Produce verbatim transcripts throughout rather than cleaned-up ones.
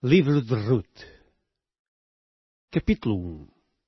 Livro de Ruth, capítulo um.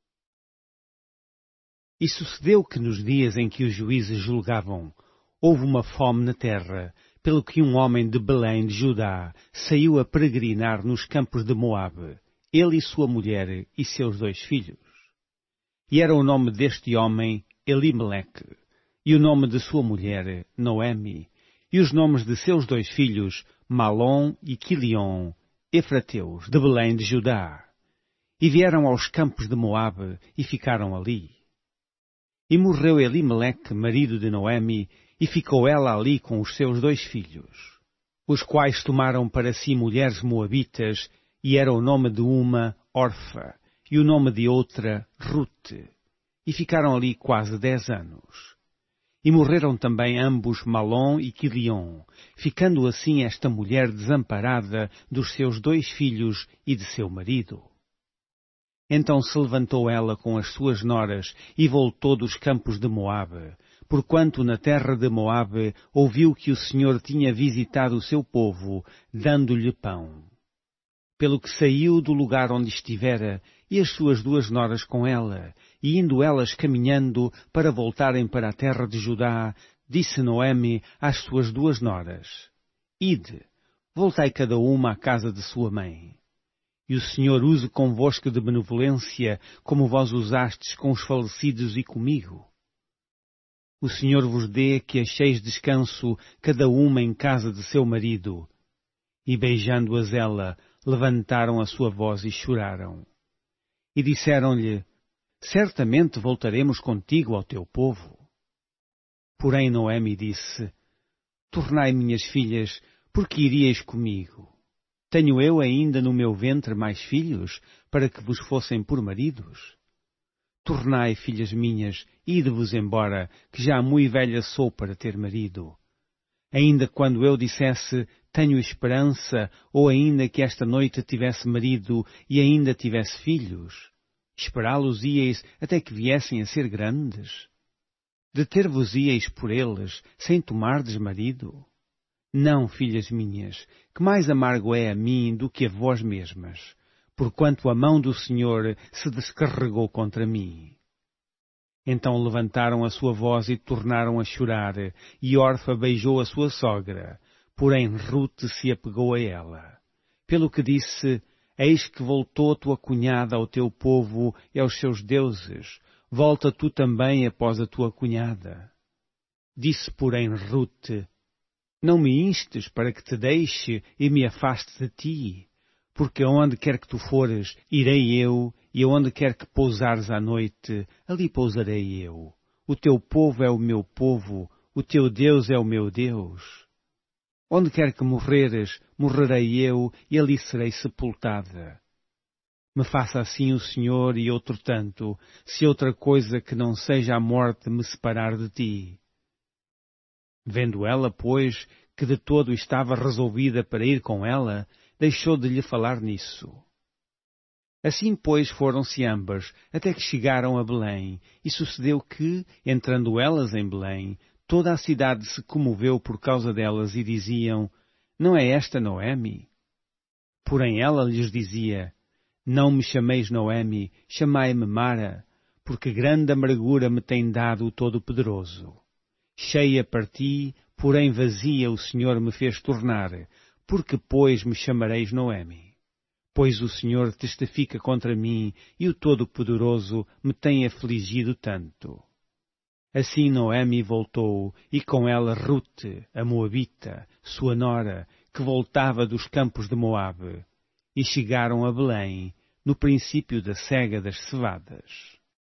E sucedeu que nos dias em que os juízes julgavam, houve uma fome na terra, pelo que um homem de Belém de Judá saiu a peregrinar nos campos de Moabe, ele e sua mulher e seus dois filhos. E era o nome deste homem Elimeleque, e o nome de sua mulher Noemi, e os nomes de seus dois filhos Malom e Quilion, efrateus, de Belém de Judá. E vieram aos campos de Moabe e ficaram ali. E morreu Elimeleque, marido de Noemi, e ficou ela ali com os seus dois filhos, os quais tomaram para si mulheres moabitas, e era o nome de uma Orfa, e o nome de outra Rute. E ficaram ali quase dez anos. E morreram também ambos Malom e Quilion, ficando assim esta mulher desamparada dos seus dois filhos e de seu marido. Então se levantou ela com as suas noras e voltou dos campos de Moabe, porquanto na terra de Moabe ouviu que o Senhor tinha visitado o seu povo, dando-lhe pão. Pelo que saiu do lugar onde estivera, e as suas duas noras com ela, e indo elas caminhando para voltarem para a terra de Judá, disse Noemi às suas duas noras: Ide, voltai cada uma à casa de sua mãe. E o Senhor use convosco de benevolência, como vós usastes com os falecidos e comigo. O Senhor vos dê que acheis descanso, cada uma em casa de seu marido. E beijando-as ela, levantaram a sua voz e choraram. E disseram-lhe: Certamente voltaremos contigo ao teu povo. Porém Noemi disse: Tornai, minhas filhas, porque iríeis comigo. Tenho eu ainda no meu ventre mais filhos, para que vos fossem por maridos? Tornai, filhas minhas, ide-vos embora, que já mui velha sou para ter marido. Ainda quando eu dissesse, tenho esperança, ou ainda que esta noite tivesse marido e ainda tivesse filhos, esperá-los íeis até que viessem a ser grandes? Deter-vos íeis por eles, sem tomardes marido? Não, filhas minhas, que mais amargo é a mim do que a vós mesmas, porquanto a mão do Senhor se descarregou contra mim. Então levantaram a sua voz e tornaram a chorar, e Orfa beijou a sua sogra, porém Rute se apegou a ela. Pelo que disse: Eis que voltou tua cunhada ao teu povo e aos seus deuses, volta tu também após a tua cunhada. Disse, porém, Rute: Não me instes para que te deixe e me afaste de ti, porque aonde quer que tu fores, irei eu, e aonde quer que pousares à noite, ali pousarei eu. O teu povo é o meu povo, o teu Deus é o meu Deus. Onde quer que morreres, morrerei eu, e ali serei sepultada. Me faça assim o Senhor e outro tanto, se outra coisa que não seja a morte me separar de ti. Vendo ela, pois, que de todo estava resolvida para ir com ela, deixou de lhe falar nisso. Assim, pois, foram-se ambas, até que chegaram a Belém, e sucedeu que, entrando elas em Belém, toda a cidade se comoveu por causa delas e diziam: Não é esta Noemi? Porém ela lhes dizia: Não me chameis Noemi, chamai-me Mara, porque grande amargura me tem dado o Todo-Poderoso. Cheia parti, porém vazia o Senhor me fez tornar, porque, pois, me chamareis Noemi? Pois o Senhor testifica contra mim, e o Todo-Poderoso me tem afligido tanto. Assim Noemi voltou, e com ela Rute, a Moabita, sua nora, que voltava dos campos de Moabe, e chegaram a Belém, no princípio da cega das cevadas.